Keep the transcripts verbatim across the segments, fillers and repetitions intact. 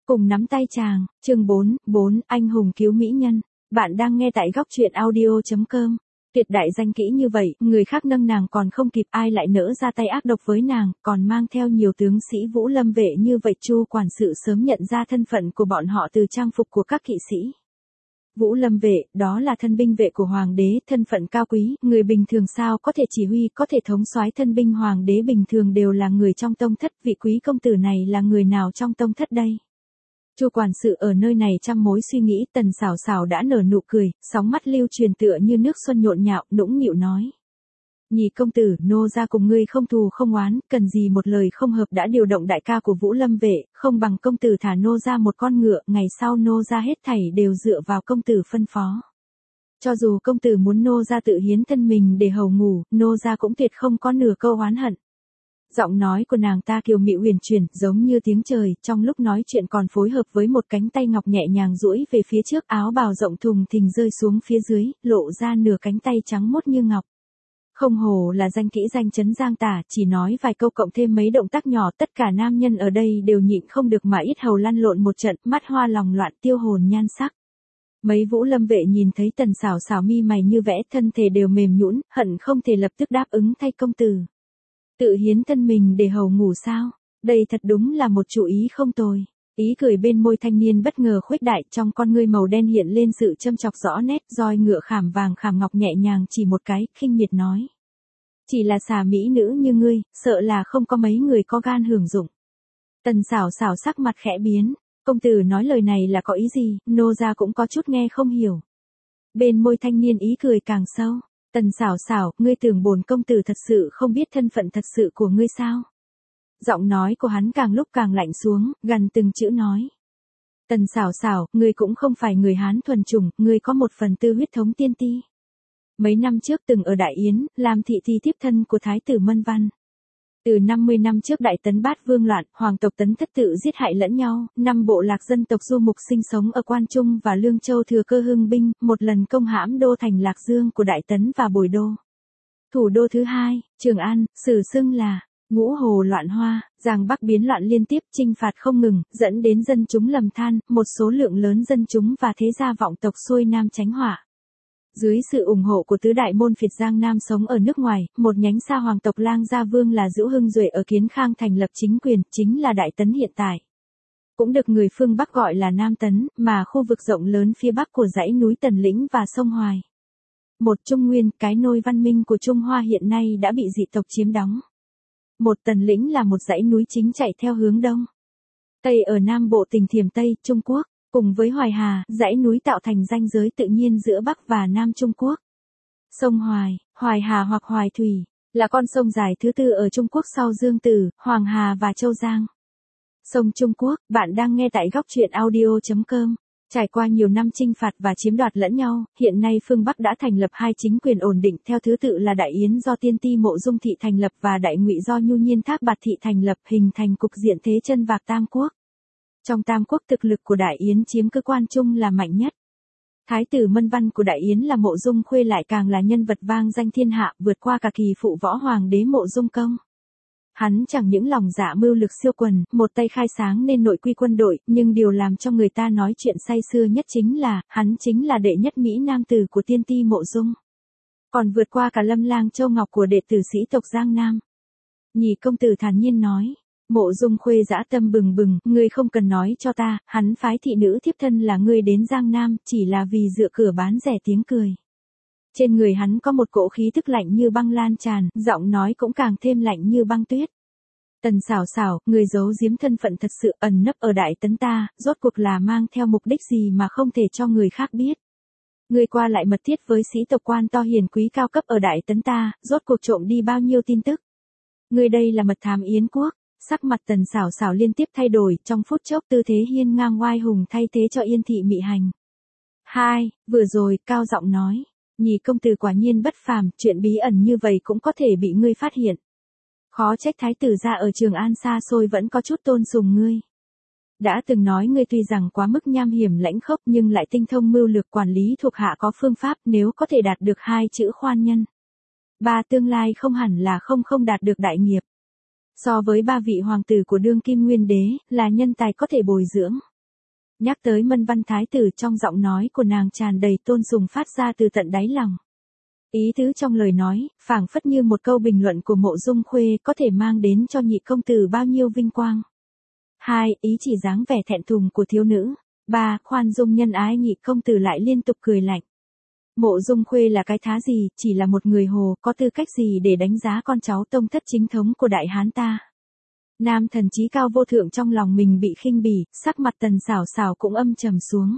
Cùng nắm tay chàng, chương bốn, bốn, anh hùng cứu mỹ nhân. Bạn đang nghe tại góc truyện audio chấm com. Tuyệt đại danh kỹ như vậy, người khác nâng nàng còn không kịp, ai lại nỡ ra tay ác độc với nàng, còn mang theo nhiều tướng sĩ Vũ Lâm vệ như vậy. Chu quản sự sớm nhận ra thân phận của bọn họ từ trang phục của các kỵ sĩ. Vũ Lâm vệ, đó là thân binh vệ của hoàng đế, thân phận cao quý, người bình thường sao có thể chỉ huy, có thể thống soái thân binh hoàng đế bình thường đều là người trong tông thất, vị quý công tử này là người nào trong tông thất đây? Chu quản sự ở nơi này trăm mối suy nghĩ, Tần Sảo Sảo đã nở nụ cười, sóng mắt lưu truyền tựa như nước xuân nhộn nhạo, nũng nịu nói: "Nhị công tử, nô gia cùng ngươi không thù không oán, cần gì một lời không hợp đã điều động đại ca của Vũ Lâm vệ, không bằng công tử thả nô gia một con ngựa, ngày sau nô gia hết thảy đều dựa vào công tử phân phó. Cho dù công tử muốn nô gia tự hiến thân mình để hầu ngủ, nô gia cũng tuyệt không có nửa câu oán hận." Giọng nói của nàng ta kiều mị huyền chuyển, giống như tiếng trời, trong lúc nói chuyện còn phối hợp với một cánh tay ngọc nhẹ nhàng duỗi về phía trước, áo bào rộng thùng thình rơi xuống phía dưới, lộ ra nửa cánh tay trắng mốt như ngọc. Không hồ là danh kỹ danh chấn giang tả, chỉ nói vài câu cộng thêm mấy động tác nhỏ, tất cả nam nhân ở đây đều nhịn không được mà ít hầu lăn lộn một trận, mắt hoa lòng loạn, tiêu hồn nhan sắc. Mấy Vũ Lâm vệ nhìn thấy Tần Sảo Sảo mi mày như vẽ, thân thể đều mềm nhũn, hận không thể lập tức đáp ứng thay công tử. Tự hiến thân mình để hầu ngủ sao? Đây thật đúng là một chủ ý không tồi. Ý cười bên môi thanh niên bất ngờ khuếch đại, trong con ngươi màu đen hiện lên sự châm chọc rõ nét, roi ngựa khảm vàng khảm ngọc nhẹ nhàng chỉ một cái, khinh miệt nói: "Chỉ là xà mỹ nữ như ngươi, sợ là không có mấy người có gan hưởng dụng." Tần Sảo Sảo sắc mặt khẽ biến, công tử nói lời này là có ý gì, nô gia cũng có chút nghe không hiểu. Bên môi thanh niên ý cười càng sâu. Tần Sảo Sảo, ngươi tưởng bổn công tử thật sự không biết thân phận thật sự của ngươi sao? Giọng nói của hắn càng lúc càng lạnh xuống, gần từng chữ nói: "Tần Sảo Sảo, ngươi cũng không phải người Hán thuần chủng, ngươi có một phần tư huyết thống tiên ti. Mấy năm trước từng ở Đại Yến, làm thị thi thiếp thân của Thái tử Mân Văn. Từ năm mươi năm trước Đại Tấn Bát Vương loạn, hoàng tộc Tấn thất tự giết hại lẫn nhau, năm bộ lạc dân tộc du mục sinh sống ở Quan Trung và Lương Châu thừa cơ hưng binh, một lần công hãm đô thành Lạc Dương của Đại Tấn và Bồi Đô. Thủ đô thứ hai, Trường An, sử xưng là ngũ hồ loạn hoa, Giang Bắc biến loạn liên tiếp, chinh phạt không ngừng, dẫn đến dân chúng lầm than, một số lượng lớn dân chúng và thế gia vọng tộc xuôi nam tránh họa. Dưới sự ủng hộ của tứ đại môn phiệt Giang Nam sống ở nước ngoài, một nhánh xa hoàng tộc Lang Gia Vương là Dữu Hưng Duệ ở Kiến Khang thành lập chính quyền, chính là Đại Tấn hiện tại. Cũng được người phương Bắc gọi là Nam Tấn, mà khu vực rộng lớn phía Bắc của dãy núi Tần Lĩnh và sông Hoài. Một Trung Nguyên, cái nôi văn minh của Trung Hoa hiện nay đã bị dị tộc chiếm đóng. Một Tần Lĩnh là một dãy núi chính chạy theo hướng đông. Tây ở Nam Bộ tỉnh Thiểm Tây, Trung Quốc. Cùng với Hoài Hà, dãy núi tạo thành ranh giới tự nhiên giữa Bắc và Nam Trung Quốc. Sông Hoài, Hoài Hà hoặc Hoài Thủy, là con sông dài thứ tư ở Trung Quốc sau Dương Tử, Hoàng Hà và Châu Giang. Sông Trung Quốc, bạn đang nghe tại góc truyện audio chấm com. Trải qua nhiều năm chinh phạt và chiếm đoạt lẫn nhau, hiện nay phương Bắc đã thành lập hai chính quyền ổn định theo thứ tự là Đại Yến do Tiên Ti Mộ Dung Thị thành lập và Đại Ngụy do Nhu Nhiên Thác Bạt Thị thành lập, hình thành cục diện thế chân vạc Tam Quốc. Trong Tam Quốc thực lực của Đại Yến chiếm cơ quan trung là mạnh nhất. Thái tử Mân Văn của Đại Yến là Mộ Dung Khuê lại càng là nhân vật vang danh thiên hạ, vượt qua cả kỳ phụ võ hoàng đế Mộ Dung Công. Hắn chẳng những lòng dạ mưu lực siêu quần, một tay khai sáng nên nội quy quân đội, nhưng điều làm cho người ta nói chuyện say sưa nhất chính là, hắn chính là đệ nhất Mỹ nam tử của Tiên Ti Mộ Dung. Còn vượt qua cả Lâm Lang Châu Ngọc của đệ tử sĩ tộc Giang Nam. Nhị công tử thản nhiên nói: "Mộ Dung Khuê dã tâm bừng bừng, ngươi không cần nói cho ta, hắn phái thị nữ thiếp thân là ngươi đến Giang Nam, chỉ là vì dựa cửa bán rẻ tiếng cười." Trên người hắn có một cỗ khí tức lạnh như băng lan tràn, giọng nói cũng càng thêm lạnh như băng tuyết. "Tần Sảo Sảo, người giấu giếm thân phận thật sự ẩn nấp ở Đại Tấn ta, rốt cuộc là mang theo mục đích gì mà không thể cho người khác biết? Ngươi qua lại mật thiết với sĩ tộc quan to hiền quý cao cấp ở Đại Tấn ta, rốt cuộc trộm đi bao nhiêu tin tức? Ngươi đây là mật thám Yến quốc." Sắc mặt Tần Sảo Sảo liên tiếp thay đổi, trong phút chốc tư thế hiên ngang oai hùng thay thế cho yên thị mị hành. Hai, vừa rồi, cao giọng nói: "Nhị công tử quả nhiên bất phàm, chuyện bí ẩn như vậy cũng có thể bị ngươi phát hiện. Khó trách thái tử gia ở Trường An xa xôi vẫn có chút tôn sùng ngươi. Đã từng nói ngươi tuy rằng quá mức nham hiểm lãnh khốc nhưng lại tinh thông mưu lược quản lý thuộc hạ có phương pháp, nếu có thể đạt được hai chữ khoan nhân. Ba tương lai không hẳn là không không đạt được đại nghiệp. So với ba vị hoàng tử của đương kim nguyên đế, là nhân tài có thể bồi dưỡng." Nhắc tới Mân Văn Thái tử, trong giọng nói của nàng tràn đầy tôn sùng phát ra từ tận đáy lòng. Ý tứ trong lời nói, phảng phất như một câu bình luận của Mộ Dung Khuê có thể mang đến cho nhị công tử bao nhiêu vinh quang. Hai, ý chỉ dáng vẻ thẹn thùng của thiếu nữ. Ba, khoan dung nhân ái, nhị công tử lại liên tục cười lạnh. Mộ Dung Khuê là cái thá gì, chỉ là một người hồ, có tư cách gì để đánh giá con cháu tông thất chính thống của đại hán ta. Nam thần chí cao vô thượng trong lòng mình bị khinh bỉ, sắc mặt Tần Sảo Sảo cũng âm trầm xuống.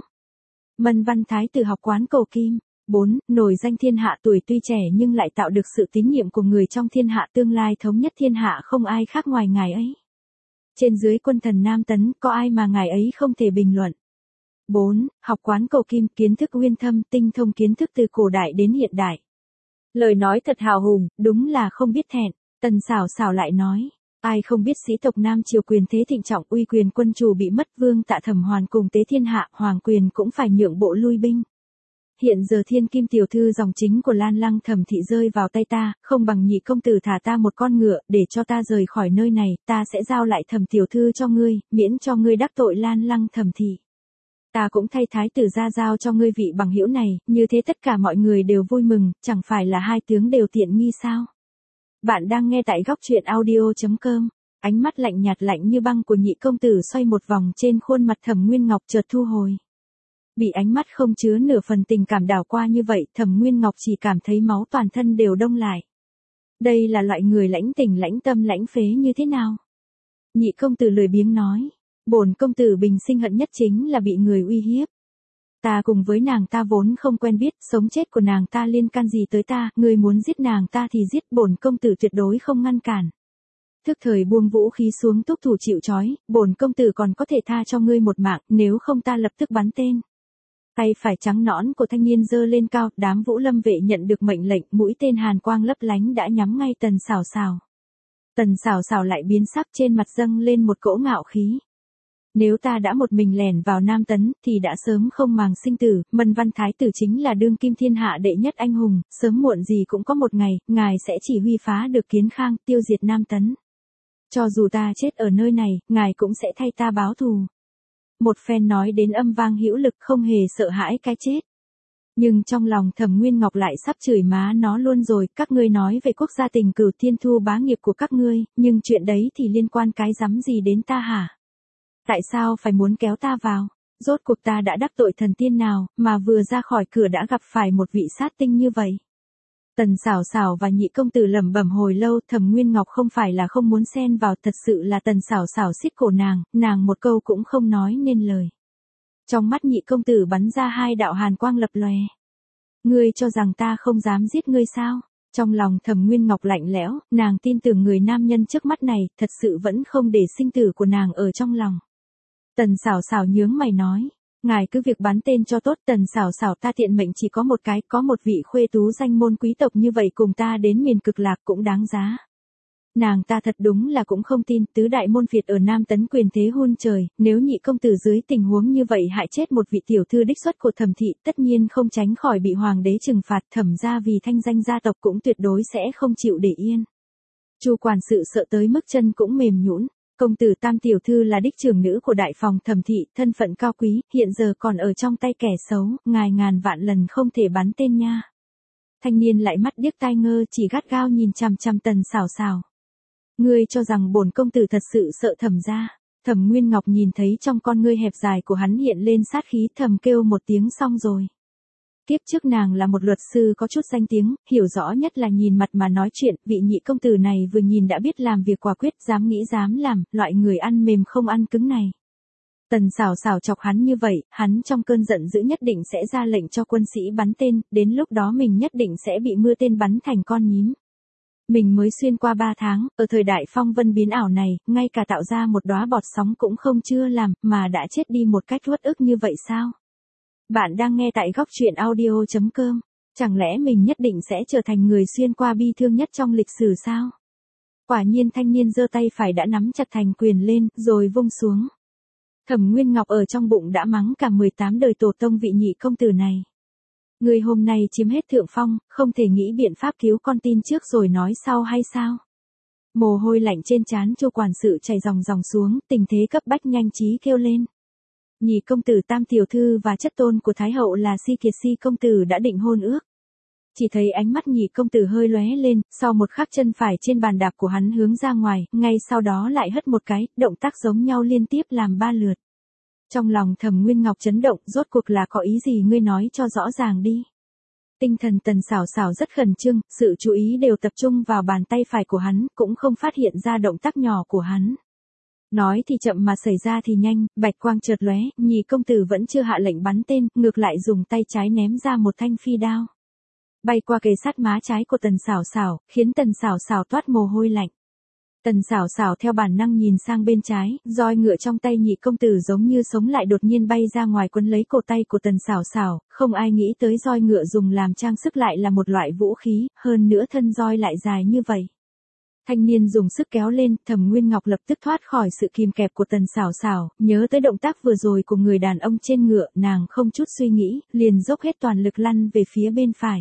Mân Văn Thái tử học quán cầu kim. Bốn, nổi danh thiên hạ, tuổi tuy trẻ nhưng lại tạo được sự tín nhiệm của người trong thiên hạ, tương lai thống nhất thiên hạ không ai khác ngoài ngài ấy. Trên dưới quân thần Nam Tấn, có ai mà ngài ấy không thể bình luận. Bốn, học quán cầu kim, kiến thức uyên thâm, tinh thông kiến thức từ cổ đại đến hiện đại. Lời nói thật hào hùng, đúng là không biết thẹn. Tần Sảo Sảo lại nói, ai không biết sĩ tộc Nam triều quyền thế thịnh trọng, uy quyền quân chủ bị mất, Vương Tạ Thẩm Hoàn cùng tế thiên hạ, hoàng quyền cũng phải nhượng bộ lui binh. Hiện giờ thiên kim tiểu thư dòng chính của Lan Lăng Thẩm thị rơi vào tay ta, không bằng nhị công tử thả ta một con ngựa, để cho ta rời khỏi nơi này, ta sẽ giao lại Thẩm tiểu thư cho ngươi, miễn cho ngươi đắc tội Lan Lăng Thẩm thị. Ta cũng thay thái tử ra giao cho ngươi vị bằng hữu này, như thế tất cả mọi người đều vui mừng, chẳng phải là hai tướng đều tiện nghi sao? Bạn đang nghe tại góc truyện audio chấm com. Ánh mắt lạnh nhạt lạnh như băng của nhị công tử xoay một vòng trên khuôn mặt Thẩm Nguyên Ngọc chợt thu hồi. Bị ánh mắt không chứa nửa phần tình cảm đảo qua như vậy, Thẩm Nguyên Ngọc chỉ cảm thấy máu toàn thân đều đông lại. Đây là loại người lãnh tình lãnh tâm lãnh phế như thế nào? Nhị công tử lười biếng nói, bổn công tử bình sinh hận nhất chính là bị người uy hiếp. Ta cùng với nàng ta vốn không quen biết, sống chết của nàng ta liên can gì tới ta, ngươi muốn giết nàng ta thì giết, bổn công tử tuyệt đối không ngăn cản. Thức thời buông vũ khí xuống, túc thủ chịu trói, bổn công tử còn có thể tha cho ngươi một mạng, nếu không ta lập tức bắn tên. Tay phải trắng nõn của thanh niên giơ lên cao, đám Vũ Lâm vệ nhận được mệnh lệnh, mũi tên hàn quang lấp lánh đã nhắm ngay Tần Sảo Sảo. Tần Sảo Sảo lại biến sắc, trên mặt dâng lên một cỗ ngạo khí. Nếu ta đã một mình lẻn vào Nam Tấn, thì đã sớm không màng sinh tử, Mân Văn Thái tử chính là đương kim thiên hạ đệ nhất anh hùng, sớm muộn gì cũng có một ngày, ngài sẽ chỉ huy phá được Kiến Khang, tiêu diệt Nam Tấn. Cho dù ta chết ở nơi này, ngài cũng sẽ thay ta báo thù. Một phen nói đến âm vang hữu lực, không hề sợ hãi cái chết. Nhưng trong lòng Thẩm Nguyên Ngọc lại sắp chửi má nó luôn rồi, các ngươi nói về quốc gia tình cửu thiên thu bá nghiệp của các ngươi, nhưng chuyện đấy thì liên quan cái rắm gì đến ta hả? Tại sao phải muốn kéo ta vào? Rốt cuộc ta đã đắc tội thần tiên nào, mà vừa ra khỏi cửa đã gặp phải một vị sát tinh như vậy? Tần Sảo Sảo và nhị công tử lẩm bẩm hồi lâu, Thẩm Nguyên Ngọc không phải là không muốn xen vào, thật sự là Tần Sảo Sảo siết cổ nàng, nàng một câu cũng không nói nên lời. Trong mắt nhị công tử bắn ra hai đạo hàn quang lập lòe. Ngươi cho rằng ta không dám giết ngươi sao? Trong lòng Thẩm Nguyên Ngọc lạnh lẽo, nàng tin tưởng người nam nhân trước mắt này, thật sự vẫn không để sinh tử của nàng ở trong lòng. Tần Sảo Sảo nhướng mày nói, ngài cứ việc bắn tên cho tốt. Tần Sảo Sảo, ta tiện mệnh chỉ có một cái, có một vị khuê tú danh môn quý tộc như vậy cùng ta đến miền Cực Lạc cũng đáng giá. Nàng ta thật đúng là cũng không tin, tứ đại môn Việt ở Nam Tấn quyền thế hôn trời, nếu nhị công tử dưới tình huống như vậy hại chết một vị tiểu thư đích xuất của Thẩm thị, tất nhiên không tránh khỏi bị hoàng đế trừng phạt, Thẩm gia vì thanh danh gia tộc cũng tuyệt đối sẽ không chịu để yên. Chu quản sự sợ tới mức chân cũng mềm nhũn. Công tử Tam tiểu thư là đích trưởng nữ của đại phòng Thẩm thị, thân phận cao quý, hiện giờ còn ở trong tay kẻ xấu, ngài ngàn vạn lần không thể bắn tên nha. Thanh niên lại mắt điếc tai ngơ, chỉ gắt gao nhìn chằm chằm Tần Sảo Sảo. Ngươi cho rằng bổn công tử thật sự sợ Thẩm gia? Thẩm Nguyên Ngọc nhìn thấy trong con ngươi hẹp dài của hắn hiện lên sát khí, thầm kêu một tiếng xong rồi. Kiếp trước nàng là một luật sư có chút danh tiếng, hiểu rõ nhất là nhìn mặt mà nói chuyện, vị nhị công tử này vừa nhìn đã biết làm việc quả quyết, dám nghĩ dám làm, loại người ăn mềm không ăn cứng này. Tần Sảo Sảo chọc hắn như vậy, hắn trong cơn giận dữ nhất định sẽ ra lệnh cho quân sĩ bắn tên, đến lúc đó mình nhất định sẽ bị mưa tên bắn thành con nhím. Mình mới xuyên qua ba tháng, ở thời đại phong vân biến ảo này, ngay cả tạo ra một đóa bọt sóng cũng không chưa làm, mà đã chết đi một cách uất ức như vậy sao? Bạn đang nghe tại góc truyện audio chấm com. Chẳng lẽ mình nhất định sẽ trở thành người xuyên qua bi thương nhất trong lịch sử sao? Quả nhiên thanh niên giơ tay phải đã nắm chặt thành quyền lên, rồi vung xuống. Thẩm Nguyên Ngọc ở trong bụng đã mắng cả mười tám đời tổ tông vị nhị công tử này. Người hôm nay chiếm hết thượng phong, không thể nghĩ biện pháp cứu con tin trước rồi nói sau hay sao? Mồ hôi lạnh trên trán Chu quản sự chảy ròng ròng xuống, tình thế cấp bách nhanh trí kêu lên. Nhị công tử Tam tiểu thư và chất tôn của Thái hậu là Si Kiệt Si công tử đã định hôn ước. Chỉ thấy ánh mắt nhị công tử hơi lóe lên, sau một khắc chân phải trên bàn đạp của hắn hướng ra ngoài, ngay sau đó lại hất một cái, động tác giống nhau liên tiếp làm ba lượt. Trong lòng Thẩm Nguyên Ngọc chấn động, rốt cuộc là có ý gì ngươi nói cho rõ ràng đi. Tinh thần Tần Sảo Sảo rất khẩn trương, sự chú ý đều tập trung vào bàn tay phải của hắn, cũng không phát hiện ra động tác nhỏ của hắn. Nói thì chậm mà xảy ra thì nhanh, bạch quang chợt lóe, nhị công tử vẫn chưa hạ lệnh bắn tên, ngược lại dùng tay trái ném ra một thanh phi đao. Bay qua kề sát má trái của Tần Sảo Sảo, khiến Tần Sảo Sảo toát mồ hôi lạnh. Tần Sảo Sảo theo bản năng nhìn sang bên trái, roi ngựa trong tay nhị công tử giống như sống lại đột nhiên bay ra ngoài quấn lấy cổ tay của Tần Sảo Sảo, không ai nghĩ tới roi ngựa dùng làm trang sức lại là một loại vũ khí, hơn nữa thân roi lại dài như vậy. Thanh niên dùng sức kéo lên, Thẩm Nguyên Ngọc lập tức thoát khỏi sự kìm kẹp của Tần Sảo Sảo, nhớ tới động tác vừa rồi của người đàn ông trên ngựa, nàng không chút suy nghĩ, liền dốc hết toàn lực lăn về phía bên phải.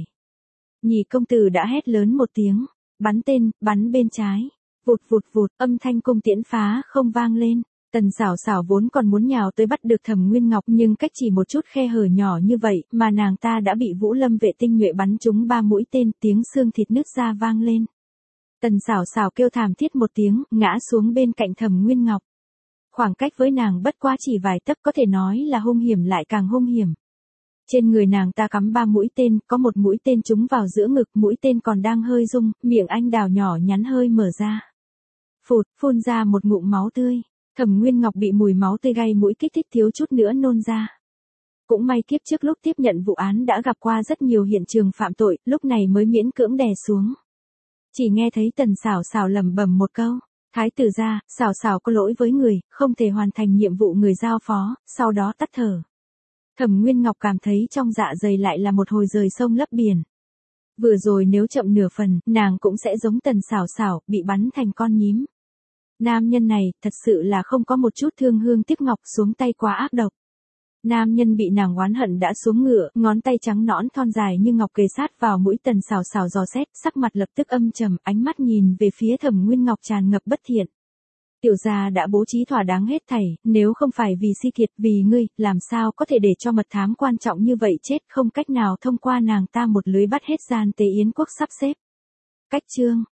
Nhị công tử đã hét lớn một tiếng, bắn tên, bắn bên trái. Vụt vụt vụt, âm thanh cung tiễn phá không vang lên. Tần Sảo Sảo vốn còn muốn nhào tới bắt được Thẩm Nguyên Ngọc, nhưng cách chỉ một chút khe hở nhỏ như vậy, mà nàng ta đã bị Vũ Lâm vệ tinh nhuệ bắn trúng ba mũi tên, tiếng xương thịt nứt ra vang lên. Tần Sảo Sảo kêu thảm thiết một tiếng, ngã xuống bên cạnh Thẩm Nguyên Ngọc. Khoảng cách với nàng bất quá chỉ vài tấc, có thể nói là hung hiểm lại càng hung hiểm. Trên người nàng ta cắm ba mũi tên, có một mũi tên trúng vào giữa ngực, mũi tên còn đang hơi rung, miệng anh đào nhỏ nhắn hơi mở ra. Phụt, phun ra một ngụm máu tươi. Thẩm Nguyên Ngọc bị mùi máu tươi gây mũi kích thích thiếu chút nữa nôn ra. Cũng may kiếp trước lúc tiếp nhận vụ án đã gặp qua rất nhiều hiện trường phạm tội, lúc này mới miễn cưỡng đè xuống. Chỉ nghe thấy Tần Sảo Sảo lẩm bẩm một câu, thái tử gia, Sảo Sảo có lỗi với người, không thể hoàn thành nhiệm vụ người giao phó, sau đó tắt thở. Thẩm Nguyên Ngọc cảm thấy trong dạ dày lại là một hồi rời sông lấp biển. Vừa rồi nếu chậm nửa phần, nàng cũng sẽ giống Tần Sảo Sảo, bị bắn thành con nhím. Nam nhân này, thật sự là không có một chút thương hương tiếc ngọc, xuống tay quá ác độc. Nam nhân bị nàng oán hận đã xuống ngựa, ngón tay trắng nõn thon dài như ngọc kề sát vào mũi Tần Sảo Sảo dò xét, sắc mặt lập tức âm trầm, ánh mắt nhìn về phía Thẩm Nguyên Ngọc tràn ngập bất thiện. Tiểu gia đã bố trí thỏa đáng hết thảy, nếu không phải vì Si Kiệt, vì ngươi, làm sao có thể để cho mật thám quan trọng như vậy chết, không cách nào thông qua nàng ta một lưới bắt hết gian tế Yến quốc sắp xếp. Cách chương